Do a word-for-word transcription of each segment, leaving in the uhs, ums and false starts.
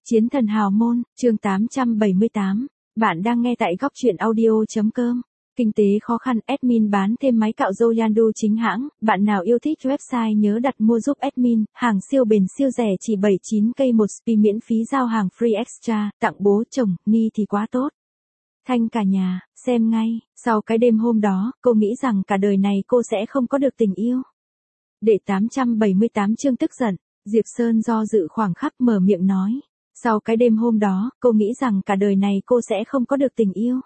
Chiến thần hào môn, chương tám trăm bảy mươi tám. Bạn đang nghe tại góc truyện audio.com. Kinh tế khó khăn, admin bán thêm máy cạo râu Yandu chính hãng. Bạn nào yêu thích website nhớ đặt mua giúp admin. Hàng siêu bền siêu rẻ chỉ bảy mươi chín k một spi miễn phí giao hàng free extra. Tặng bố chồng, ni thì quá tốt. Thanh cả nhà, xem ngay. Sau cái đêm hôm đó, cô nghĩ rằng cả đời này cô sẽ không có được tình yêu. Đệ tám trăm bảy mươi tám chương tức giận. Diệp Sơn do dự khoảng khắc mở miệng nói. Sau cái đêm hôm đó, cô nghĩ rằng cả đời này cô sẽ không có được tình yêu.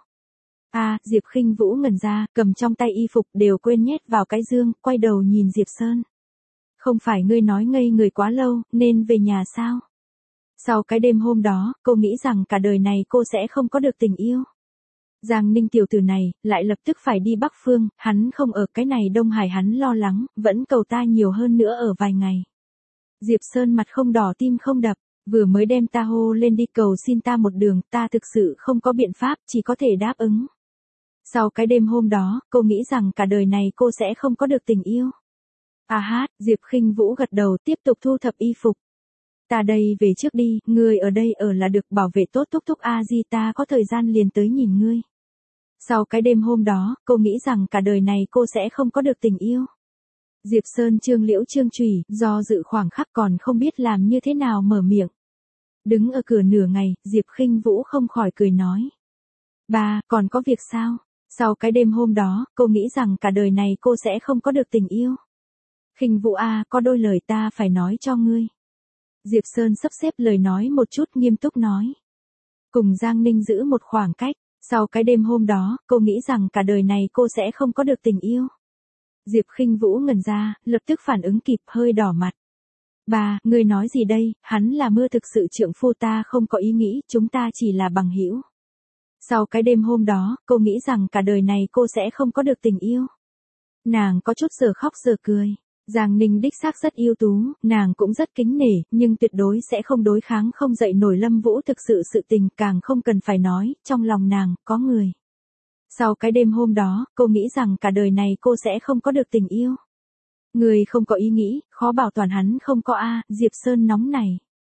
À, Diệp Khinh Vũ ngẩn ra, cầm trong tay y phục đều quên nhét vào cái dương, quay đầu nhìn Diệp Sơn. Không phải ngươi nói ngây người quá lâu, nên về nhà sao? Sau cái đêm hôm đó, cô nghĩ rằng cả đời này cô sẽ không có được tình yêu. Giang Ninh tiểu tử này, lại lập tức phải đi Bắc Phương, hắn không ở cái này Đông Hải hắn lo lắng, vẫn cầu ta nhiều hơn nữa ở vài ngày. Diệp Sơn mặt không đỏ tim không đập. Vừa mới đem ta hô lên đi cầu xin ta một đường, ta thực sự không có biện pháp, chỉ có thể đáp ứng. Sau cái đêm hôm đó, cô nghĩ rằng cả đời này cô sẽ không có được tình yêu. À hát, Diệp Khinh Vũ gật đầu tiếp tục thu thập y phục. Ta đây về trước đi, ngươi ở đây ở là được, bảo vệ tốt thúc thúc a di, ta có thời gian liền tới nhìn ngươi. Sau cái đêm hôm đó, cô nghĩ rằng cả đời này cô sẽ không có được tình yêu. Diệp Sơn trương liễu trương trùy, do dự khoảng khắc còn không biết làm như thế nào mở miệng. Đứng ở cửa nửa ngày, Diệp Khinh Vũ không khỏi cười nói. Ba, còn có việc sao? Sau cái đêm hôm đó, cô nghĩ rằng cả đời này cô sẽ không có được tình yêu. Khinh Vũ a, có đôi lời ta phải nói cho ngươi. Diệp Sơn sắp xếp lời nói một chút nghiêm túc nói. Cùng Giang Ninh giữ một khoảng cách, sau cái đêm hôm đó, cô nghĩ rằng cả đời này cô sẽ không có được tình yêu. Diệp Khinh Vũ ngẩn ra, lập tức phản ứng kịp hơi đỏ mặt. Bà, ngươi nói gì đây, hắn là mưa thực sự trượng phu, ta không có ý nghĩ, chúng ta chỉ là bằng hữu. Sau cái đêm hôm đó, cô nghĩ rằng cả đời này cô sẽ không có được tình yêu. Nàng có chút giờ khóc giờ cười. Giang Ninh đích xác rất ưu tú, nàng cũng rất kính nể, nhưng tuyệt đối sẽ không đối kháng không dậy nổi Lâm Vũ thực sự sự tình, càng không cần phải nói, trong lòng nàng, có người. Sau cái đêm hôm đó, cô nghĩ rằng cả đời này cô sẽ không có được tình yêu. Người không có ý nghĩ, khó bảo toàn hắn không có a. Diệp Sơn nóng này.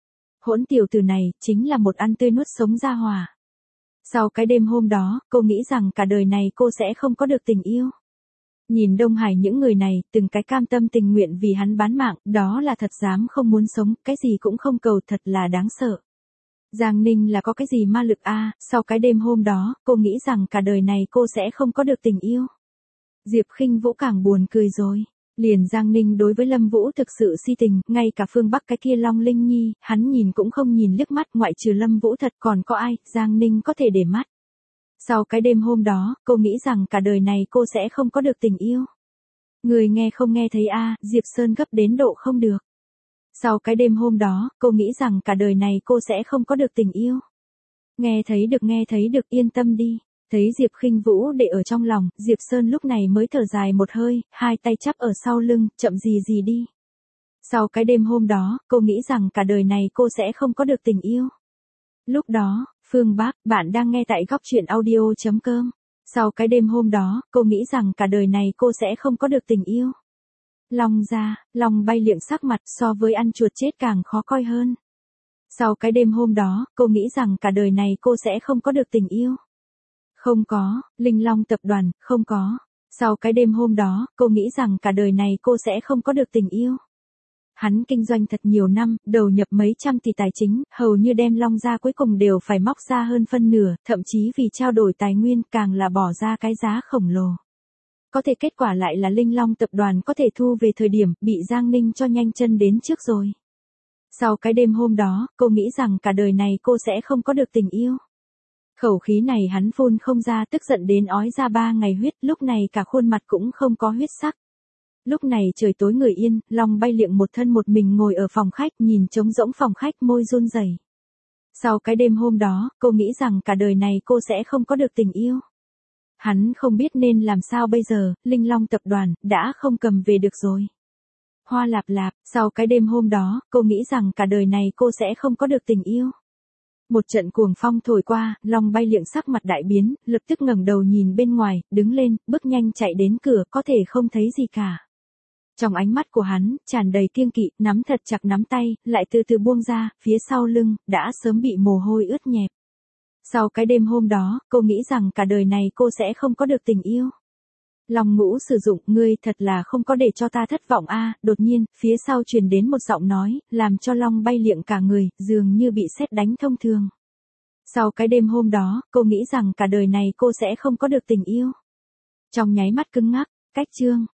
Hỗn tiểu tử này, chính là một ăn tươi nuốt sống ra hòa. Sau cái đêm hôm đó, cô nghĩ rằng cả đời này cô sẽ không có được tình yêu. Nhìn Đông Hải những người này, từng cái cam tâm tình nguyện vì hắn bán mạng, đó là thật dám không muốn sống, cái gì cũng không cầu, thật là đáng sợ. Giang Ninh là có cái gì ma lực a? À, sau cái đêm hôm đó, cô nghĩ rằng cả đời này cô sẽ không có được tình yêu. Diệp Khinh Vũ càng buồn cười rồi. Liền Giang Ninh đối với Lâm Vũ thực sự si tình, ngay cả phương Bắc cái kia Long Linh Nhi, hắn nhìn cũng không nhìn liếc mắt, ngoại trừ Lâm Vũ thật còn có ai, Giang Ninh có thể để mắt. Sau cái đêm hôm đó, cô nghĩ rằng cả đời này cô sẽ không có được tình yêu. Người nghe không nghe thấy a? À, Diệp Sơn gấp đến độ không được. Sau cái đêm hôm đó, cô nghĩ rằng cả đời này cô sẽ không có được tình yêu. Nghe thấy được nghe thấy được, yên tâm đi. Thấy Diệp Khinh Vũ để ở trong lòng, Diệp Sơn lúc này mới thở dài một hơi, hai tay chắp ở sau lưng, chậm gì gì đi. Sau cái đêm hôm đó, cô nghĩ rằng cả đời này cô sẽ không có được tình yêu. Lúc đó, phương Bắc, bạn đang nghe tại góc truyện audio.com. Sau cái đêm hôm đó, cô nghĩ rằng cả đời này cô sẽ không có được tình yêu. Long ra, Long bay liệng sắc mặt, so với ăn chuột chết càng khó coi hơn. Sau cái đêm hôm đó, cô nghĩ rằng cả đời này cô sẽ không có được tình yêu. Không có, Linh Long tập đoàn, không có. Sau cái đêm hôm đó, cô nghĩ rằng cả đời này cô sẽ không có được tình yêu. Hắn kinh doanh thật nhiều năm, đầu nhập mấy trăm tỷ tài chính, hầu như đem Long ra cuối cùng đều phải móc ra hơn phân nửa, thậm chí vì trao đổi tài nguyên càng là bỏ ra cái giá khổng lồ. Có thể kết quả lại là Linh Long tập đoàn có thể thu về thời điểm, bị Giang Ninh cho nhanh chân đến trước rồi. Sau cái đêm hôm đó, cô nghĩ rằng cả đời này cô sẽ không có được tình yêu. Khẩu khí này hắn phun không ra, tức giận đến ói ra ba ngày huyết, lúc này cả khuôn mặt cũng không có huyết sắc. Lúc này trời tối người yên, Long bay liệng một thân một mình ngồi ở phòng khách, nhìn trống rỗng phòng khách, môi run rẩy. Sau cái đêm hôm đó, cô nghĩ rằng cả đời này cô sẽ không có được tình yêu. Hắn không biết nên làm sao bây giờ, Linh Long tập đoàn, đã không cầm về được rồi. Hoa lạp lạp, sau cái đêm hôm đó, cô nghĩ rằng cả đời này cô sẽ không có được tình yêu. Một trận cuồng phong thổi qua, Long bay liệng sắc mặt đại biến, lập tức ngẩng đầu nhìn bên ngoài, đứng lên, bước nhanh chạy đến cửa, có thể không thấy gì cả. Trong ánh mắt của hắn, tràn đầy kiêng kỵ, nắm thật chặt nắm tay, lại từ từ buông ra, phía sau lưng, đã sớm bị mồ hôi ướt nhẹp. Sau cái đêm hôm đó, cô nghĩ rằng cả đời này cô sẽ không có được tình yêu. Long Ngũ sử dụng, ngươi thật là không có để cho ta thất vọng a. Đột nhiên, phía sau truyền đến một giọng nói, làm cho Long bay liệng cả người, dường như bị sét đánh thông thường. Sau cái đêm hôm đó, cô nghĩ rằng cả đời này cô sẽ không có được tình yêu. Trong nháy mắt cứng ngắc, cách chương.